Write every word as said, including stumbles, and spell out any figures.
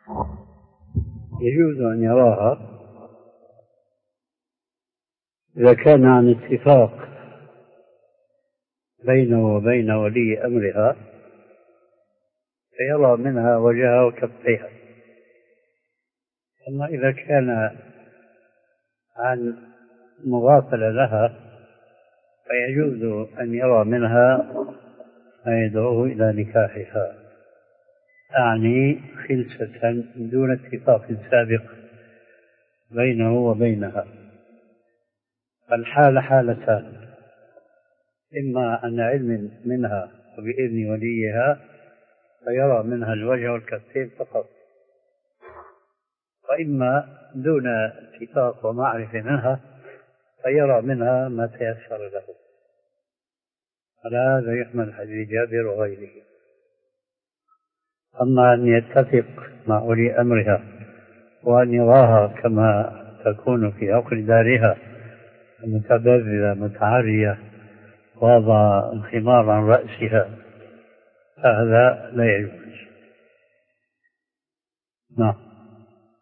يجوز أن يراها إذا كان عن اتفاق بينه وبين ولي أمرها فيرى منها وجهها وكفيها. أما إذا كان عن مغافلة لها فيجوز أن يرى منها ما يدعوه إلى نكاحها، أعني خلسة دون اتفاق سابق بينه وبينها. فالحال حالتان: إما عن علم منها وبإذن وليها فيرى منها الوجه والكفين فقط، وإما دون اتفاق ومعرفة منها فيرى منها ما تيسر له. على هذا يحمل حديث جابر وغيره. أما أن يتفق مع ولي أمرها وأن يراها كما تكون في عقر دارها متبذلة متعرية وضع الخمار عن رأسها، هذا لا يجوز. نعم.